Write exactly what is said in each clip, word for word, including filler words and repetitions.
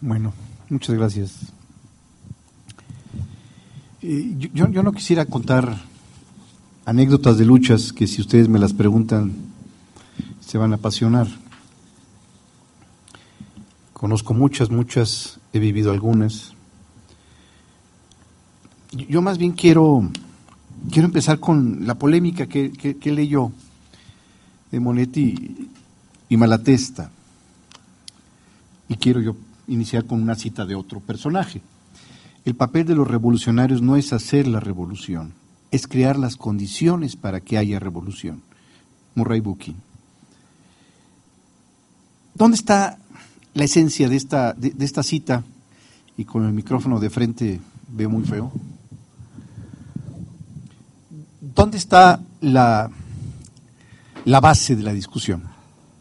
Bueno, muchas gracias. Eh, yo, yo no quisiera contar anécdotas de luchas que, si ustedes me las preguntan, se van a apasionar. Conozco muchas, muchas, he vivido algunas. Yo más bien quiero, quiero empezar con la polémica que, que, que leyó de Monetti y Malatesta. Y quiero yo iniciar con una cita de otro personaje. El papel de los revolucionarios no es hacer la revolución, es crear las condiciones para que haya revolución. Murray Bookchin. ¿Dónde está la esencia de esta, de, de esta cita? Y con el micrófono de frente veo muy feo. ¿Dónde está la, la base de la discusión?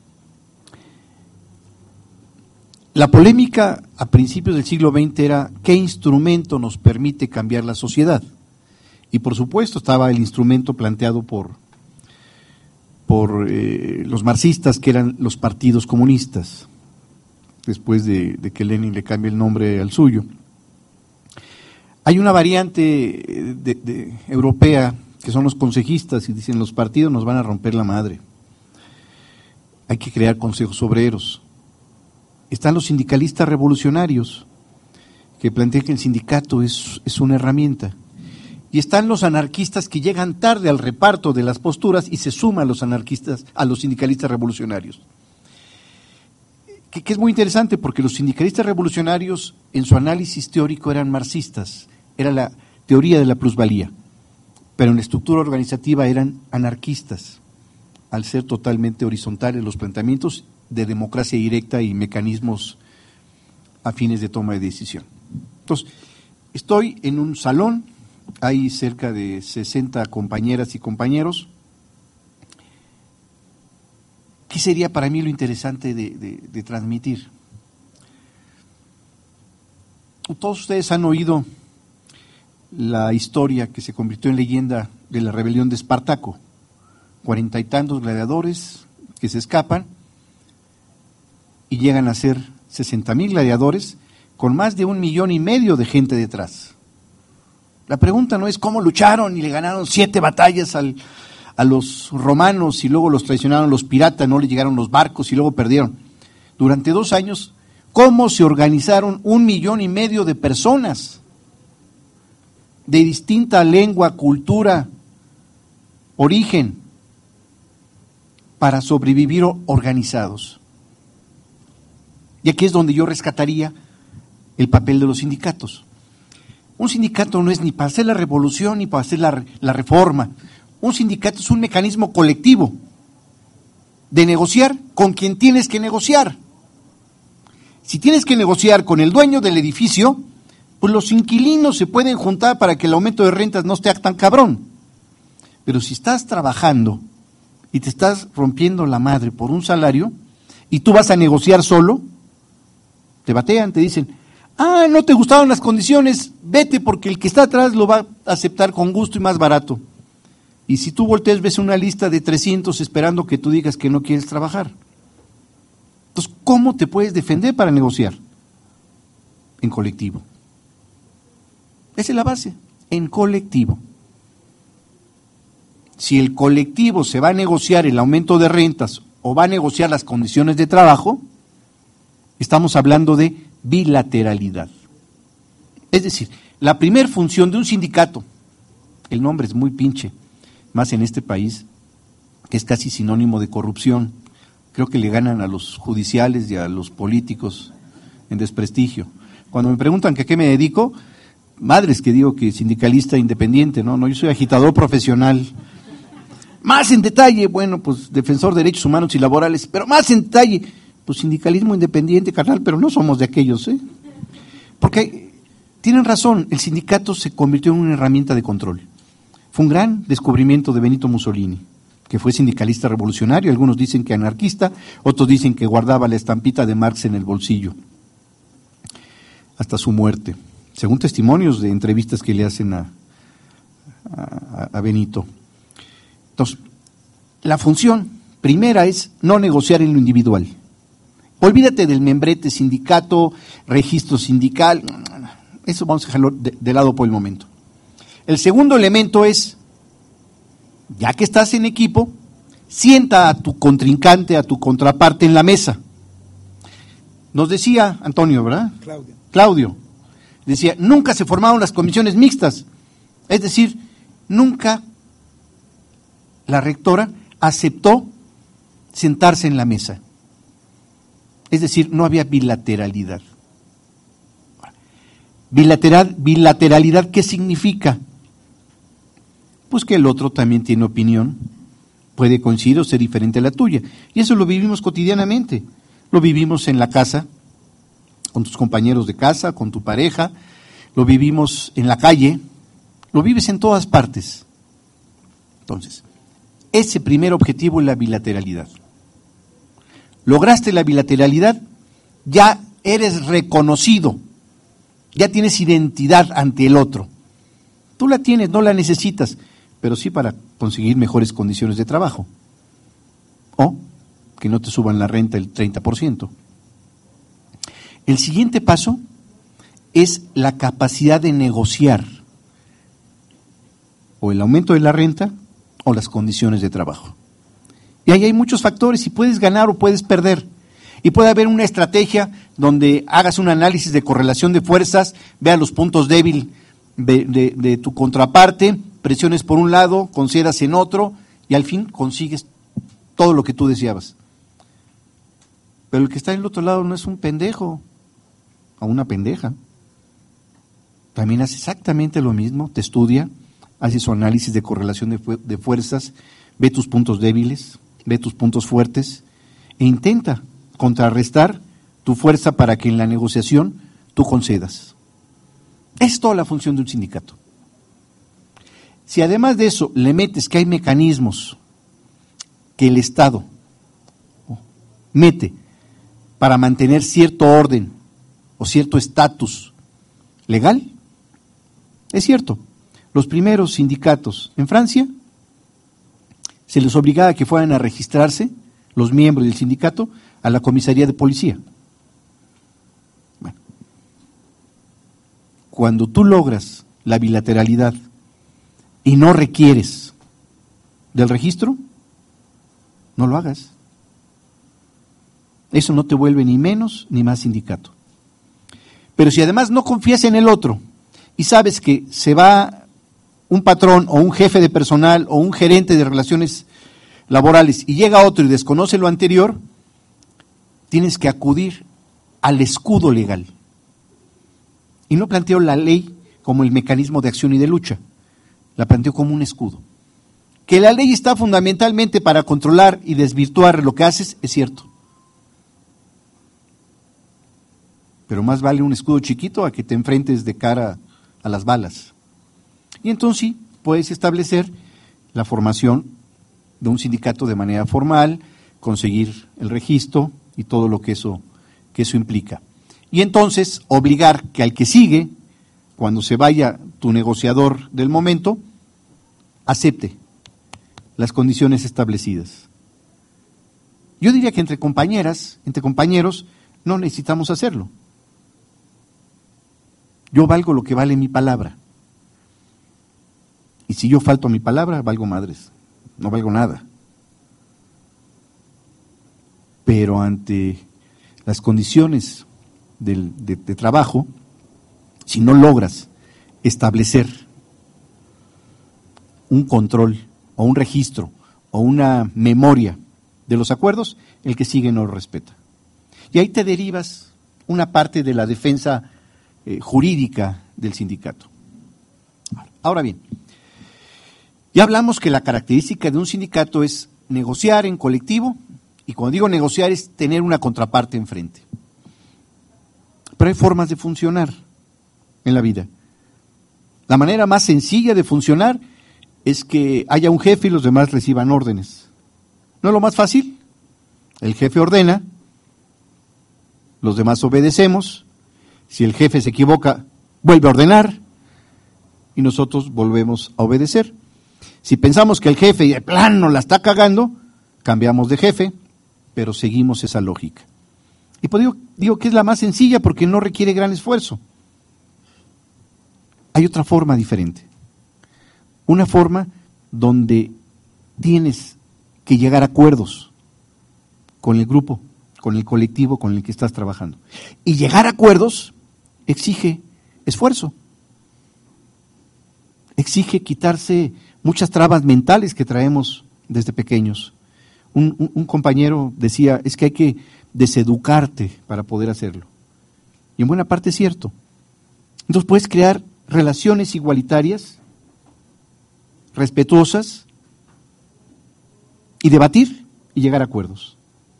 La polémica a principios del siglo veinte era ¿qué instrumento nos permite cambiar la sociedad? Y por supuesto estaba el instrumento planteado por, por eh, los marxistas, que eran los partidos comunistas, después de, de que Lenin le cambie el nombre al suyo. Hay una variante de, de, europea, que son los consejistas, y dicen los partidos nos van a romper la madre. Hay que crear consejos obreros. Están los sindicalistas revolucionarios, que plantean que el sindicato es, es una herramienta. Y están los anarquistas que llegan tarde al reparto de las posturas y se suman los anarquistas a los sindicalistas revolucionarios. Que, que es muy interesante porque los sindicalistas revolucionarios en su análisis teórico eran marxistas, era la teoría de la plusvalía, pero en la estructura organizativa eran anarquistas, al ser totalmente horizontales los planteamientos de democracia directa y mecanismos afines de toma de decisión. Entonces, estoy en un salón, hay cerca de sesenta compañeras y compañeros. ¿Qué sería para mí lo interesante de, de, de transmitir? Todos ustedes han oído la historia que se convirtió en leyenda de la rebelión de Espartaco, cuarenta y tantos gladiadores que se escapan y llegan a ser sesenta mil gladiadores con más de un millón y medio de gente detrás. La pregunta no es cómo lucharon y le ganaron siete batallas al, a los romanos y luego los traicionaron los piratas, no le llegaron los barcos y luego perdieron. Durante dos años, ¿cómo se organizaron un millón y medio de personas de distinta lengua, cultura, origen, para sobrevivir organizados? Y aquí es donde yo rescataría el papel de los sindicatos. Un sindicato no es ni para hacer la revolución ni para hacer la, la reforma. Un sindicato es un mecanismo colectivo de negociar con quien tienes que negociar. Si tienes que negociar con el dueño del edificio, pues los inquilinos se pueden juntar para que el aumento de rentas no esté tan cabrón. Pero si estás trabajando y te estás rompiendo la madre por un salario y tú vas a negociar solo, te batean, te dicen, ah, no te gustaron las condiciones, vete porque el que está atrás lo va a aceptar con gusto y más barato. Y si tú volteas, ves una lista de trescientos esperando que tú digas que no quieres trabajar. Entonces, ¿cómo te puedes defender para negociar? En colectivo. Esa es la base, en colectivo. Si el colectivo se va a negociar el aumento de rentas o va a negociar las condiciones de trabajo, estamos hablando de bilateralidad. Es decir, la primer función de un sindicato, el nombre es muy pinche, más en este país, que es casi sinónimo de corrupción, creo que le ganan a los judiciales y a los políticos en desprestigio. Cuando me preguntan que a qué me dedico, madres que digo que sindicalista independiente, no, no, yo soy agitador profesional. Más en detalle, bueno, pues defensor de derechos humanos y laborales, pero más en detalle, pues sindicalismo independiente, carnal, pero no somos de aquellos, ¿eh? Porque tienen razón, el sindicato se convirtió en una herramienta de control. Fue un gran descubrimiento de Benito Mussolini, que fue sindicalista revolucionario, algunos dicen que anarquista, otros dicen que guardaba la estampita de Marx en el bolsillo, hasta su muerte, según testimonios de entrevistas que le hacen a, a, a Benito. Entonces, la función primera es no negociar en lo individual. Olvídate del membrete sindicato, registro sindical, eso vamos a dejarlo de, de lado por el momento. El segundo elemento es, ya que estás en equipo, sienta a tu contrincante, a tu contraparte en la mesa. Nos decía Antonio, ¿verdad? Claudio. Claudio, decía, nunca se formaron las comisiones mixtas, es decir, nunca la rectora aceptó sentarse en la mesa. Es decir, no había bilateralidad. Bilateral, bilateralidad, ¿qué significa? Pues que el otro también tiene opinión, puede coincidir o ser diferente a la tuya. Y eso lo vivimos cotidianamente. Lo vivimos en la casa, con tus compañeros de casa, con tu pareja, lo vivimos en la calle, lo vives en todas partes. Entonces, ese primer objetivo es la bilateralidad. Lograste la bilateralidad, ya eres reconocido, ya tienes identidad ante el otro. Tú la tienes, no la necesitas, pero sí para conseguir mejores condiciones de trabajo. O que no te suban la renta el treinta por ciento. El siguiente paso es la capacidad de negociar o el aumento de la renta o las condiciones de trabajo. Y ahí hay muchos factores y puedes ganar o puedes perder. Y puede haber una estrategia donde hagas un análisis de correlación de fuerzas, veas los puntos débiles de, de, de tu contraparte, presiones por un lado, concedas en otro y al fin consigues todo lo que tú deseabas. Pero el que está en el otro lado no es un pendejo o una pendeja. También hace exactamente lo mismo, te estudia, hace su análisis de correlación de, fu- de fuerzas, ve tus puntos débiles, ve tus puntos fuertes e intenta contrarrestar tu fuerza para que en la negociación tú concedas. Es toda la función de un sindicato. Si además de eso le metes que hay mecanismos que el Estado mete para mantener cierto orden o cierto estatus legal, es cierto, los primeros sindicatos en Francia se les obligaba a que fueran a registrarse los miembros del sindicato a la comisaría de policía. Bueno, cuando tú logras la bilateralidad y no requieres del registro, no lo hagas. Eso no te vuelve ni menos ni más sindicato. Pero si además no confías en el otro y sabes que se va un patrón o un jefe de personal o un gerente de relaciones laborales y llega otro y desconoce lo anterior, tienes que acudir al escudo legal. Y no planteo la ley como el mecanismo de acción y de lucha, la planteo como un escudo. Que la ley está fundamentalmente para controlar y desvirtuar lo que haces, es cierto. Pero más vale un escudo chiquito a que te enfrentes de cara a las balas. Y entonces sí, puedes establecer la formación de un sindicato de manera formal, conseguir el registro y todo lo que eso, que eso implica. Y entonces obligar que al que sigue, cuando se vaya tu negociador del momento, acepte las condiciones establecidas. Yo diría que entre compañeras, entre compañeros, no necesitamos hacerlo. Yo valgo lo que vale mi palabra. Y si yo falto a mi palabra, valgo madres, no valgo nada. Pero ante las condiciones del, de, de trabajo, si no logras establecer un control o un registro o una memoria de los acuerdos, el que sigue no lo respeta. Y ahí te derivas una parte de la defensa eh, jurídica del sindicato. Ahora bien, ya hablamos que la característica de un sindicato es negociar en colectivo, y cuando digo negociar es tener una contraparte enfrente. Pero hay formas de funcionar en la vida. La manera más sencilla de funcionar es que haya un jefe y los demás reciban órdenes. ¿No es lo más fácil? El jefe ordena, los demás obedecemos, si el jefe se equivoca, vuelve a ordenar y nosotros volvemos a obedecer. Si pensamos que el jefe de plano la está cagando, cambiamos de jefe, pero seguimos esa lógica. Y pues digo, digo que es la más sencilla porque no requiere gran esfuerzo. Hay otra forma diferente. Una forma donde tienes que llegar a acuerdos con el grupo, con el colectivo con el que estás trabajando. Y llegar a acuerdos exige esfuerzo. Exige quitarse muchas trabas mentales que traemos desde pequeños. Un, un, un compañero decía, es que hay que deseducarte para poder hacerlo. Y en buena parte es cierto. Entonces puedes crear relaciones igualitarias, respetuosas, y debatir y llegar a acuerdos.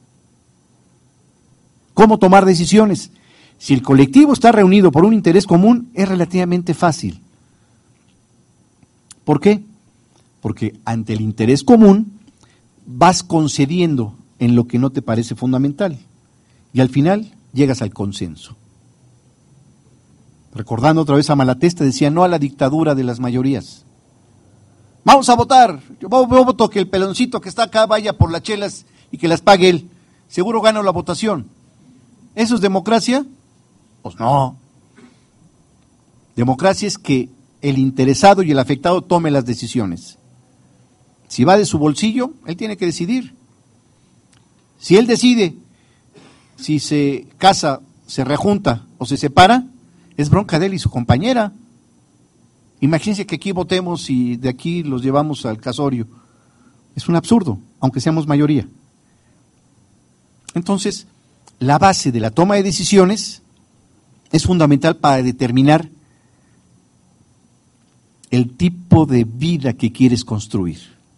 ¿Cómo tomar decisiones? Si el colectivo está reunido por un interés común, es relativamente fácil. ¿Por qué? Porque ante el interés común vas concediendo en lo que no te parece fundamental y al final llegas al consenso. Recordando otra vez a Malatesta, decía no a la dictadura de las mayorías. Vamos a votar, yo voto que el peloncito que está acá vaya por las chelas y que las pague él, seguro gano la votación. ¿Eso es democracia? Pues no. Democracia es que el interesado y el afectado tome las decisiones. Si va de su bolsillo, él tiene que decidir. Si él decide si se casa, se rejunta o se separa, es bronca de él y su compañera. Imagínense que aquí votemos y de aquí los llevamos al casorio. Es un absurdo, aunque seamos mayoría. Entonces, la base de la toma de decisiones es fundamental para determinar el tipo de vida que quieres construir.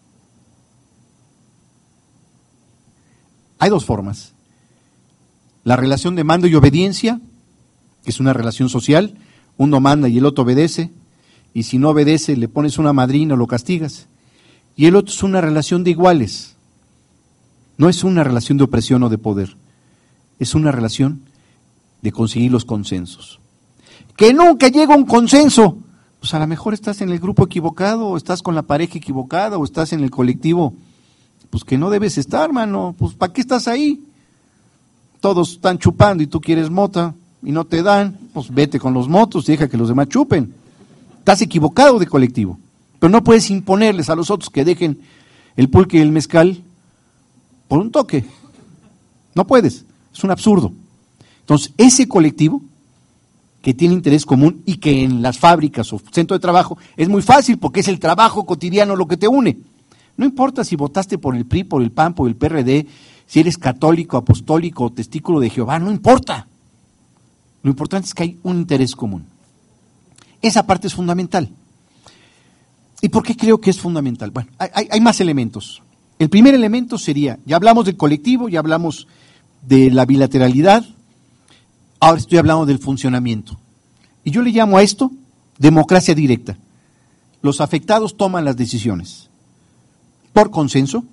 Hay dos formas. La relación de mando y obediencia, que es una relación social, uno manda y el otro obedece, y si no obedece le pones una madrina o lo castigas. Y el otro es una relación de iguales, no es una relación de opresión o de poder, es una relación de conseguir los consensos. Que nunca llega a un consenso, pues a lo mejor estás en el grupo equivocado, o estás con la pareja equivocada, o estás en el colectivo, pues que no debes estar, mano, pues ¿para qué estás ahí? Todos están chupando y tú quieres mota y no te dan, pues vete con los motos y deja que los demás chupen. Estás equivocado de colectivo, pero no puedes imponerles a los otros que dejen el pulque y el mezcal por un toque. No puedes, es un absurdo. Entonces, ese colectivo que tiene interés común y que en las fábricas o centro de trabajo es muy fácil porque es el trabajo cotidiano lo que te une. No importa si votaste por el P R I, por el P A N, por el P R D, si eres católico, apostólico o testículo de Jehová, no importa. Lo importante es que hay un interés común. Esa parte es fundamental. ¿Y por qué creo que es fundamental? Bueno, hay, hay más elementos. El primer elemento sería, ya hablamos del colectivo, ya hablamos de la bilateralidad, ahora estoy hablando del funcionamiento. Y yo le llamo a esto democracia directa. Los afectados toman las decisiones por consenso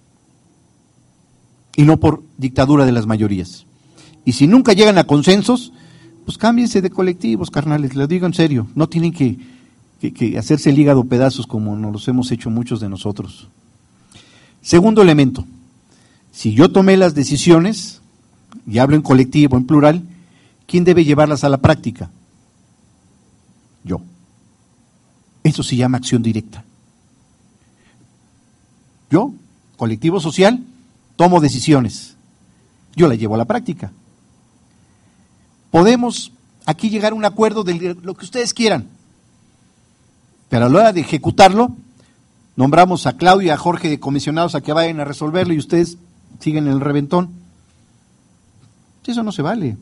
y no por dictadura de las mayorías. Y si nunca llegan a consensos, pues cámbiense de colectivos, carnales, les digo en serio, no tienen que, que, que hacerse el hígado pedazos como nos los hemos hecho muchos de nosotros. Segundo elemento, si yo tomé las decisiones, y hablo en colectivo, en plural, ¿quién debe llevarlas a la práctica? Yo. Eso se llama acción directa. Yo, colectivo social, tomo decisiones, yo las llevo a la práctica. Podemos aquí llegar a un acuerdo de lo que ustedes quieran, pero a la hora de ejecutarlo, nombramos a Claudio y a Jorge de comisionados a que vayan a resolverlo y ustedes siguen en el reventón. Eso no se vale.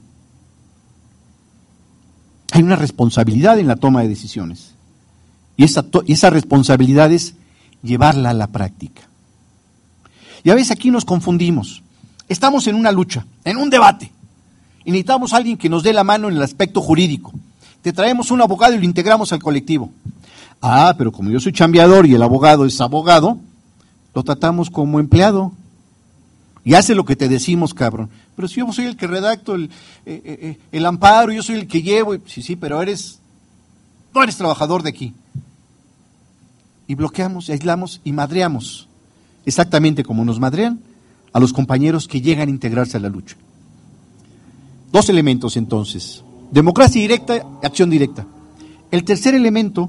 Hay una responsabilidad en la toma de decisiones y esa, y esa responsabilidad es llevarla a la práctica. Y a veces aquí nos confundimos. Estamos en una lucha, en un debate. Y necesitamos a alguien que nos dé la mano en el aspecto jurídico. Te traemos un abogado y lo integramos al colectivo. Ah, pero como yo soy chambeador y el abogado es abogado, lo tratamos como empleado. Y hace lo que te decimos, cabrón. Pero si yo soy el que redacto el, eh, eh, el amparo, yo soy el que llevo. Y, sí, sí, pero eres, no eres trabajador de aquí. Y bloqueamos, y aislamos y madreamos. Exactamente como nos madrean a los compañeros que llegan a integrarse a la lucha. Dos elementos entonces, democracia directa, acción directa. El tercer elemento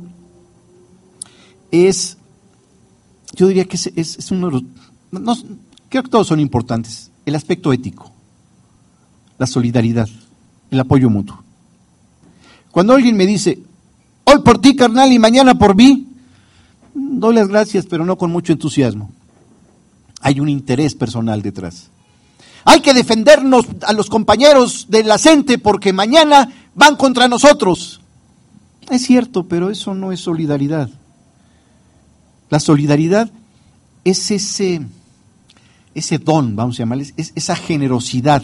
es, yo diría que es, es, es uno de los, no, creo que todos son importantes, el aspecto ético, la solidaridad, el apoyo mutuo. Cuando alguien me dice, hoy por ti carnal y mañana por mí, doy las gracias, pero no con mucho entusiasmo. Hay un interés personal detrás. Hay que defendernos a los compañeros de la CENTE porque mañana van contra nosotros. Es cierto, pero eso no es solidaridad. La solidaridad es ese, ese don, vamos a llamarles, es esa generosidad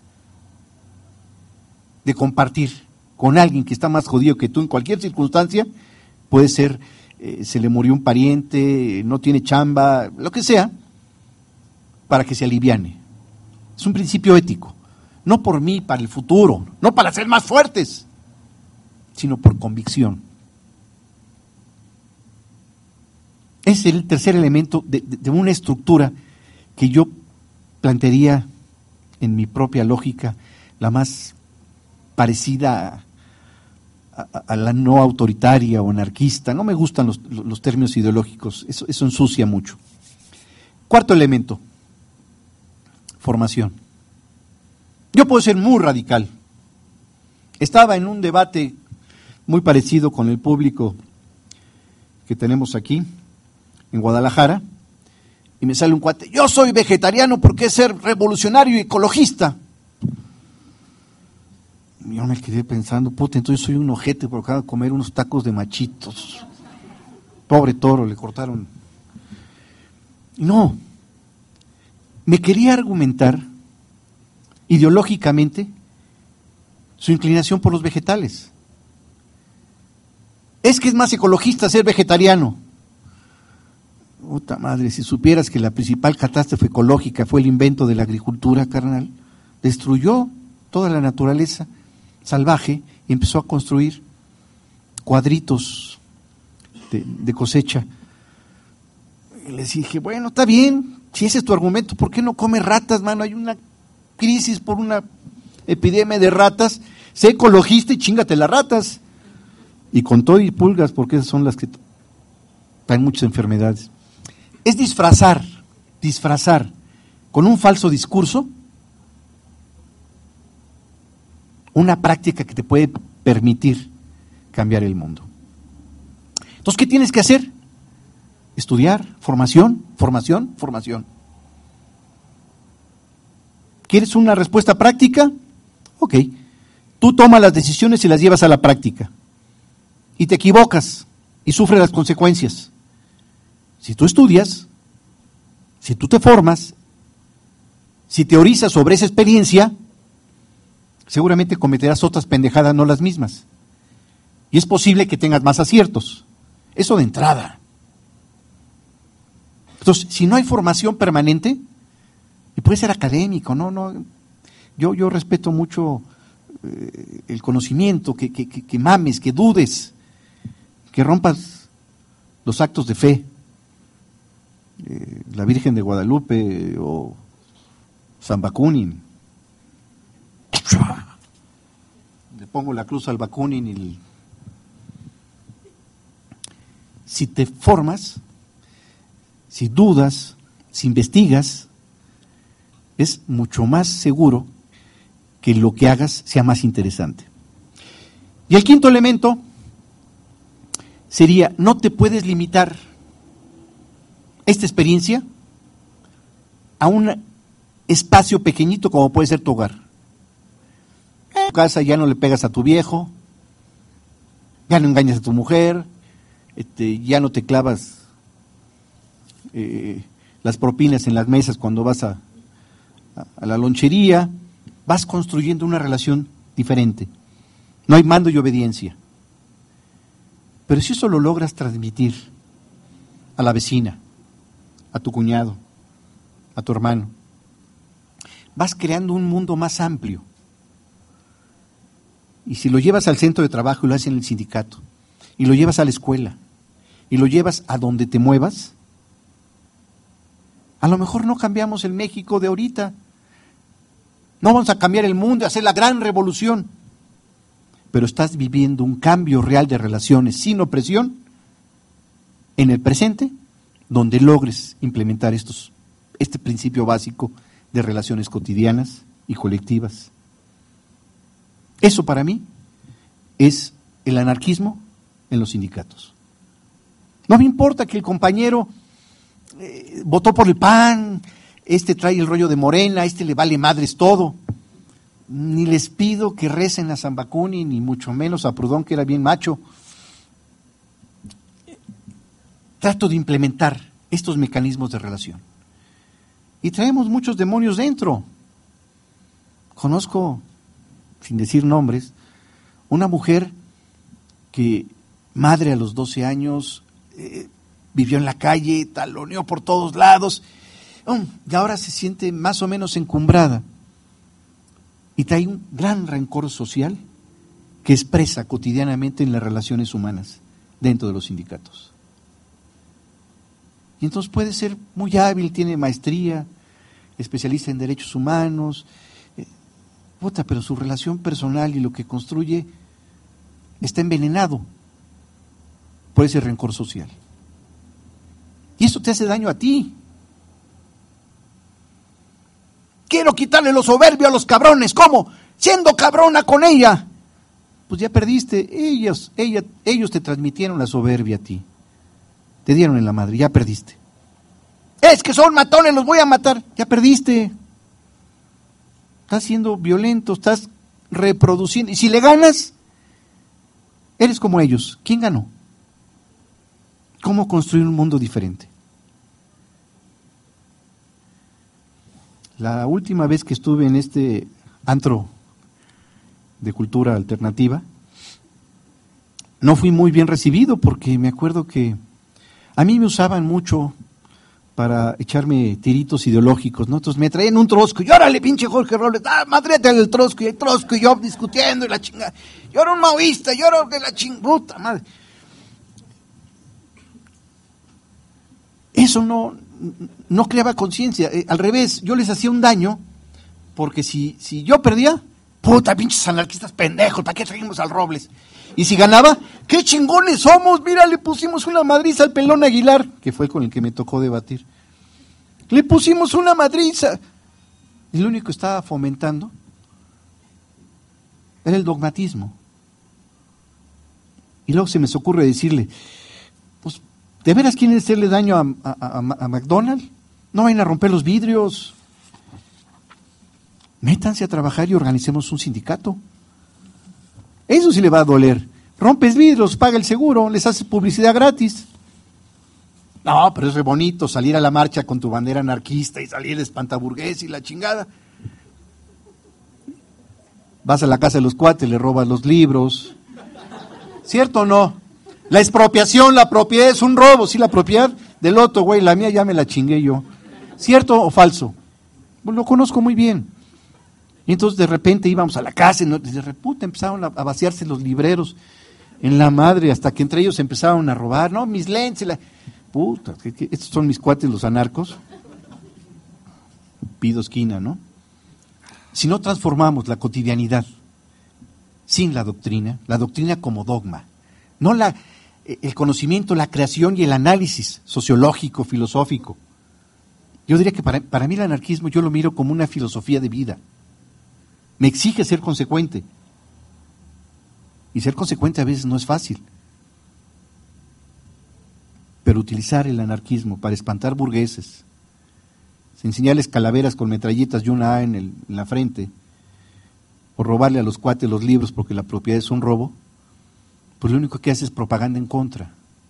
de compartir con alguien que está más jodido que tú en cualquier circunstancia. Puede ser, eh, se le murió un pariente, no tiene chamba, lo que sea, para que se aliviane. Es un principio ético, no por mí, para el futuro, no para ser más fuertes, sino por convicción. Es el tercer elemento de, de, de una estructura que yo plantearía en mi propia lógica, la más parecida a, a, a la no autoritaria o anarquista. No me gustan los, los términos ideológicos, eso, eso ensucia mucho. Cuarto elemento, formación. Yo puedo ser muy radical. Estaba en un debate muy parecido con el público que tenemos aquí, en Guadalajara, y me sale un cuate, yo soy vegetariano porque es ser revolucionario y ecologista. Y yo me quedé pensando, puta, entonces soy un ojete por acá de comer unos tacos de machitos. Pobre toro, le cortaron. No. Me quería argumentar ideológicamente su inclinación por los vegetales. Es que es más ecologista ser vegetariano. Puta madre, si supieras que la principal catástrofe ecológica fue el invento de la agricultura, carnal, destruyó toda la naturaleza salvaje y empezó a construir cuadritos de, de cosecha. Y les dije, bueno, está bien, si ese es tu argumento, ¿por qué no comes ratas, mano? Hay una crisis por una epidemia de ratas, sé ecologista y chíngate las ratas. Y con todo y pulgas, porque esas son las que traen muchas enfermedades. Es disfrazar, disfrazar con un falso discurso una práctica que te puede permitir cambiar el mundo. Entonces, ¿qué tienes que hacer? Estudiar, formación, formación, formación. ¿Quieres una respuesta práctica? Ok. Tú tomas las decisiones y las llevas a la práctica. Y te equivocas y sufres las consecuencias. Si tú estudias, si tú te formas, si teorizas sobre esa experiencia, seguramente cometerás otras pendejadas, no las mismas. Y es posible que tengas más aciertos. Eso de entrada. Entonces, si no hay formación permanente, y puede ser académico, no, no, yo, yo respeto mucho eh, el conocimiento, que, que, que, que mames, que dudes, que rompas los actos de fe. Eh, la Virgen de Guadalupe o San Bakunin. Le pongo la cruz al Bakunin y el... Si te formas, si dudas, si investigas, es mucho más seguro que lo que hagas sea más interesante. Y el quinto elemento sería, no te puedes limitar esta experiencia a un espacio pequeñito como puede ser tu hogar. En tu casa ya no le pegas a tu viejo, ya no engañas a tu mujer, este, ya no te clavas eh, las propinas en las mesas cuando vas a, a, a la lonchería, vas construyendo una relación diferente. No hay mando y obediencia. Pero si eso lo logras transmitir a la vecina, a tu cuñado, a tu hermano, vas creando un mundo más amplio. Y si lo llevas al centro de trabajo y lo haces en el sindicato, y lo llevas a la escuela, y lo llevas a donde te muevas, a lo mejor no cambiamos el México de ahorita, No vamos a cambiar el mundo y hacer la gran revolución. Pero estás viviendo un cambio real de relaciones sin opresión en el presente, donde logres implementar estos, este principio básico de relaciones cotidianas y colectivas. Eso para mí es el anarquismo en los sindicatos. No me importa que el compañero eh, votó por el P A N, este trae el rollo de Morena, este le vale madres todo. Ni les pido que recen a Zambacuni, ni mucho menos a Proudhon, que era bien macho. Trato de implementar estos mecanismos de relación. Y traemos muchos demonios dentro. Conozco, sin decir nombres, una mujer que, madre a los doce años, eh, vivió en la calle, taloneó por todos lados, um, y ahora se siente más o menos encumbrada. Y trae un gran rencor social que expresa cotidianamente en las relaciones humanas dentro de los sindicatos. Y entonces puede ser muy hábil, tiene maestría, especialista en derechos humanos, eh, puta, pero su relación personal y lo que construye está envenenado por ese rencor social. Y eso te hace daño a ti. Quiero quitarle lo soberbio a los cabrones. ¿Cómo? Siendo cabrona con ella. Pues ya perdiste. Ellos, ella, ellos te transmitieron la soberbia a ti. Te dieron en la madre, ya perdiste. Es que son matones, los voy a matar. Ya perdiste. Estás siendo violento, estás reproduciendo. Y si le ganas, eres como ellos. ¿Quién ganó? ¿Cómo construir un mundo diferente? La última vez que estuve en este antro de cultura alternativa, no fui muy bien recibido porque me acuerdo que a mí me usaban mucho para echarme tiritos ideológicos, ¿no? Entonces me traían un trosco y órale, pinche Jorge Robles, ah, madréate el trosco y el trosco y yo discutiendo y la chingada. Yo era un maoísta, yo era de la chingada, madre. Eso no, no creaba conciencia, eh, al revés, yo les hacía un daño, porque si, si yo perdía, puta, pinches anarquistas pendejos, ¿para qué trajimos al Robles? Y si ganaba, ¡qué chingones somos! Mira, le pusimos una madriza al Pelón Aguilar, que fue con el que me tocó debatir. Le pusimos una madriza. Y lo único que estaba fomentando era el dogmatismo. Y luego se me ocurre decirle, pues, ¿de veras quieren hacerle daño a, a, a, a McDonald's? No vayan a romper los vidrios. Métanse a trabajar y organicemos un sindicato. Eso sí le va a doler. Rompes vidrios, paga el seguro, les haces publicidad gratis. No, pero es re bonito salir a la marcha con tu bandera anarquista y salir de espantaburgués y la chingada. Vas a la casa de los cuates, le robas los libros. ¿Cierto o no? La expropiación, la propiedad es un robo. Sí, la propiedad del otro, güey, la mía ya me la chingué yo. ¿Cierto o falso? Pues lo conozco muy bien. Y entonces de repente íbamos a la casa y de repente empezaron a vaciarse los libreros en la madre, hasta que entre ellos empezaron a robar, no, mis lentes, la... puta, que, que, estos son mis cuates los anarcos. Pido esquina, ¿no? Si no transformamos la cotidianidad sin la doctrina, la doctrina como dogma, no la, el conocimiento, la creación y el análisis sociológico, filosófico. Yo diría que para, para mí el anarquismo yo lo miro como una filosofía de vida. Me exige ser consecuente. Y ser consecuente a veces no es fácil. Pero utilizar el anarquismo para espantar burgueses, enseñarles calaveras con metralletas y una A en, el, en la frente, o robarle a los cuates los libros porque la propiedad es un robo, pues lo único que haces es propaganda en contra.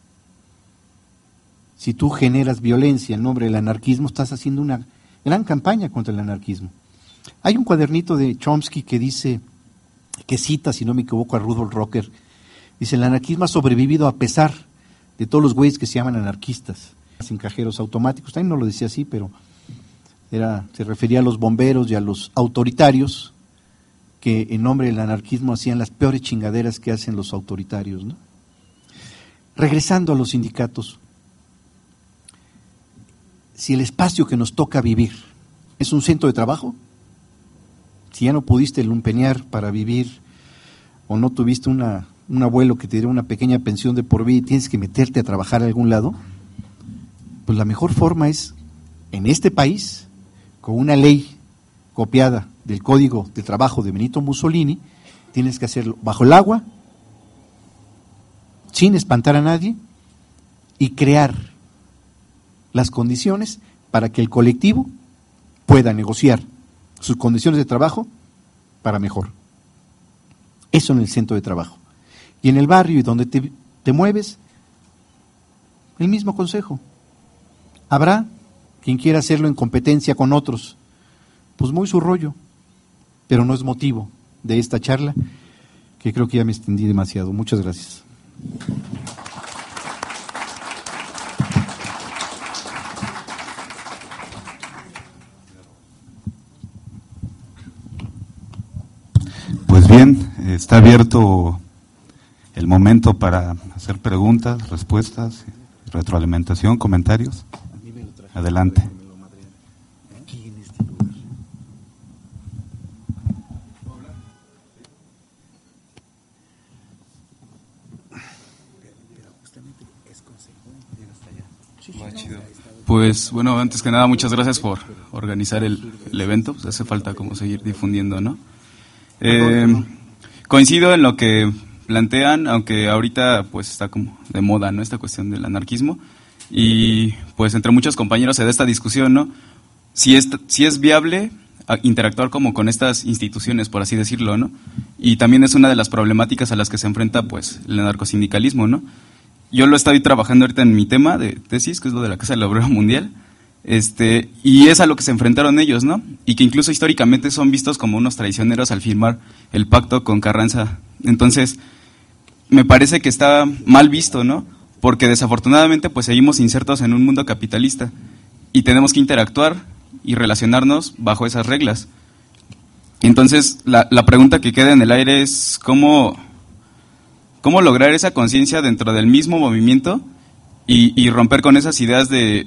Si tú generas violencia en nombre del anarquismo, estás haciendo una gran campaña contra el anarquismo. Hay un cuadernito de Chomsky que dice, que cita, si no me equivoco, a Rudolf Rocker, dice, el anarquismo ha sobrevivido a pesar de todos los güeyes que se llaman anarquistas, sin cajeros automáticos. También no lo decía así, pero era, se refería a los bomberos y a los autoritarios que en nombre del anarquismo hacían las peores chingaderas que hacen los autoritarios, ¿no? Regresando a los sindicatos, si el espacio que nos toca vivir es un centro de trabajo, si ya no pudiste lumpenear para vivir, o no tuviste una, un abuelo que te diera una pequeña pensión de por vida y tienes que meterte a trabajar a algún lado, pues la mejor forma es, en este país, con una ley copiada del Código de Trabajo de Benito Mussolini, tienes que hacerlo bajo el agua, sin espantar a nadie, y crear las condiciones para que el colectivo pueda negociar sus condiciones de trabajo para mejor. Eso en el centro de trabajo. Y en el barrio y donde te, te mueves, el mismo consejo. Habrá quien quiera hacerlo en competencia con otros, pues muy su rollo, pero no es motivo de esta charla, que creo que ya me extendí demasiado. Muchas gracias. Pues bien, está abierto el momento para hacer preguntas, respuestas, retroalimentación, comentarios. Adelante. Pues bueno, antes que nada, muchas gracias por organizar el, el evento. Pues hace falta como seguir difundiendo, ¿no? Eh, coincido en lo que plantean, aunque ahorita pues está como de moda, ¿no?, esta cuestión del anarquismo, y pues entre muchos compañeros se da esta discusión, ¿no? Si es, si es viable interactuar como con estas instituciones, por así decirlo, ¿no? Y también es una de las problemáticas a las que se enfrenta pues el anarcosindicalismo, ¿no? Yo lo estoy trabajando ahorita en mi tema de tesis, que es lo de la Casa del Obrero Mundial, este, y es a lo que se enfrentaron ellos, ¿no? Y que incluso históricamente son vistos como unos traicioneros al firmar el pacto con Carranza. Entonces, me parece que está mal visto, ¿no? Porque desafortunadamente pues seguimos insertos en un mundo capitalista y tenemos que interactuar y relacionarnos bajo esas reglas. Entonces, la, la pregunta que queda en el aire es cómo... ¿Cómo lograr esa conciencia dentro del mismo movimiento y, y romper con esas ideas de...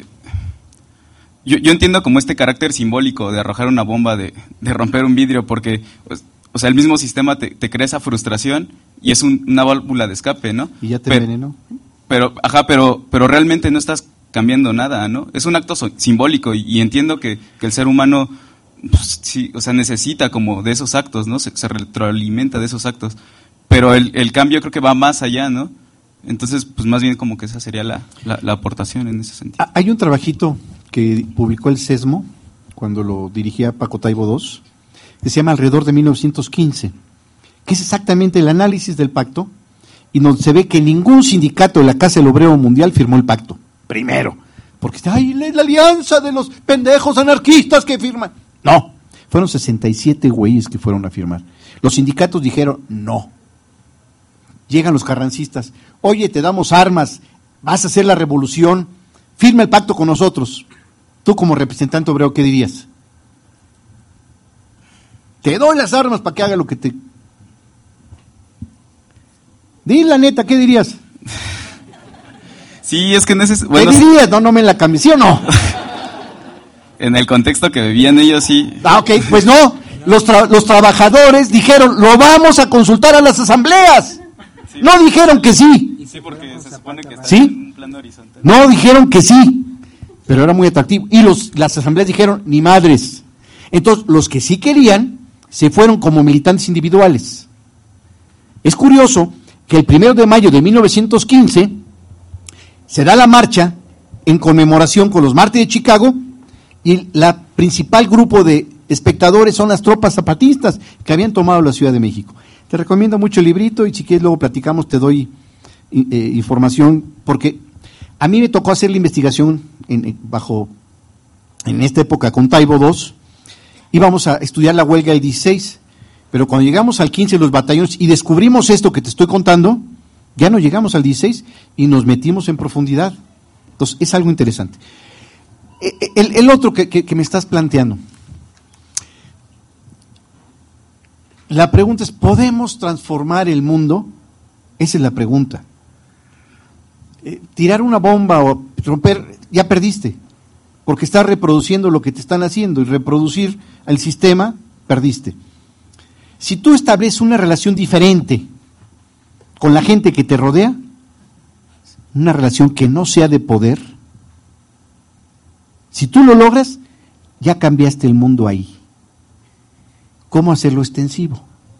Yo, yo entiendo como este carácter simbólico de arrojar una bomba, de, de romper un vidrio, porque pues, o sea, el mismo sistema te, te crea esa frustración y es un, una válvula de escape, ¿no? Y ya te pero, envenenó. Pero, ajá, pero, pero realmente no estás cambiando nada, ¿no? Es un acto so, simbólico y, y entiendo que, que el ser humano, pues, sí, o sea, necesita como de esos actos, ¿no? Se, se retroalimenta de esos actos. Pero el, el cambio creo que va más allá, ¿no? Entonces, pues más bien como que esa sería la, la, la aportación en ese sentido. Hay un trabajito que publicó el SESMO, cuando lo dirigía Paco Taibo segundo, que se llama Alrededor de mil novecientos quince, que es exactamente el análisis del pacto, y donde se ve que ningún sindicato de la Casa del Obrero Mundial firmó el pacto, primero, porque está ahí la, la alianza de los pendejos anarquistas que firman. No, fueron sesenta y siete güeyes que fueron a firmar. Los sindicatos dijeron no. Llegan los carrancistas, oye, te damos armas, vas a hacer la revolución, firma el pacto con nosotros. Tú como representante obrero, ¿qué dirías? Te doy las armas para que haga lo que te... Di la neta, ¿qué dirías? Sí, es que en ese... Bueno, ¿qué dirías? No, no me la cambié, ¿sí o no? En el contexto que vivían ellos, sí. Ah, ok, pues no, los, tra- los trabajadores dijeron, lo vamos a consultar a las asambleas. Sí. No dijeron que sí. Sí, porque se supone que está ¿sí? en un plano horizontal. No dijeron que sí, pero era muy atractivo. Y los, las asambleas dijeron, ni madres. Entonces, los que sí querían, se fueron como militantes individuales. Es curioso que el primero de mayo de mil novecientos quince se da la marcha en conmemoración con los mártires de Chicago, y la principal grupo de espectadores son las tropas zapatistas que habían tomado la Ciudad de México. Te recomiendo mucho el librito, y si quieres luego platicamos, te doy eh, información, porque a mí me tocó hacer la investigación en, en, bajo en esta época con Taibo segundo, íbamos a estudiar la huelga del dieciséis, pero cuando llegamos al quince los batallones y descubrimos esto que te estoy contando, ya no llegamos al dieciséis y nos metimos en profundidad. Entonces es algo interesante. El, el otro que, que, que me estás planteando, la pregunta es, ¿podemos transformar el mundo? Esa es la pregunta. Eh, tirar una bomba o romper, ya perdiste, porque estás reproduciendo lo que te están haciendo, y reproducir al sistema, perdiste. Si tú estableces una relación diferente con la gente que te rodea, una relación que no sea de poder, si tú lo logras, ya cambiaste el mundo ahí. ¿Cómo hacerlo extensivo?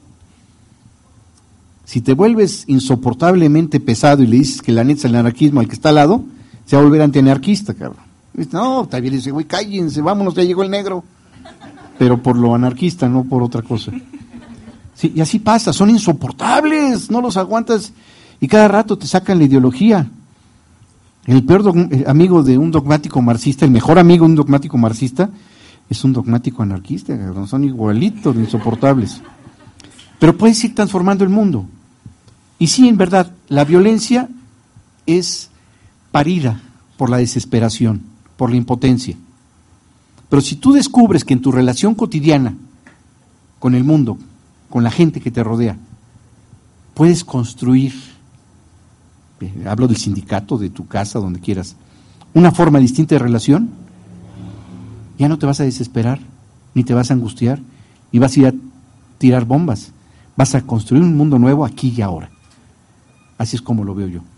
Si te vuelves insoportablemente pesado y le dices que la neta es el anarquismo al que está al lado, se va a volver antianarquista, cabrón. No, también dice, güey, cállense, vámonos, ya llegó el negro. Pero por lo anarquista, no por otra cosa. Sí, y así pasa, son insoportables, no los aguantas y cada rato te sacan la ideología. El peor dog- amigo de un dogmático marxista, el mejor amigo de un dogmático marxista, es un dogmático anarquista, cabrón, son igualitos de insoportables. Pero puedes ir transformando el mundo. Y sí, en verdad, la violencia es parida por la desesperación, por la impotencia. Pero si tú descubres que en tu relación cotidiana con el mundo, con la gente que te rodea, puedes construir, eh, hablo del sindicato, de tu casa, donde quieras, una forma distinta de relación, ya no te vas a desesperar, ni te vas a angustiar, ni vas a ir a tirar bombas. Vas a construir un mundo nuevo aquí y ahora. Así es como lo veo yo.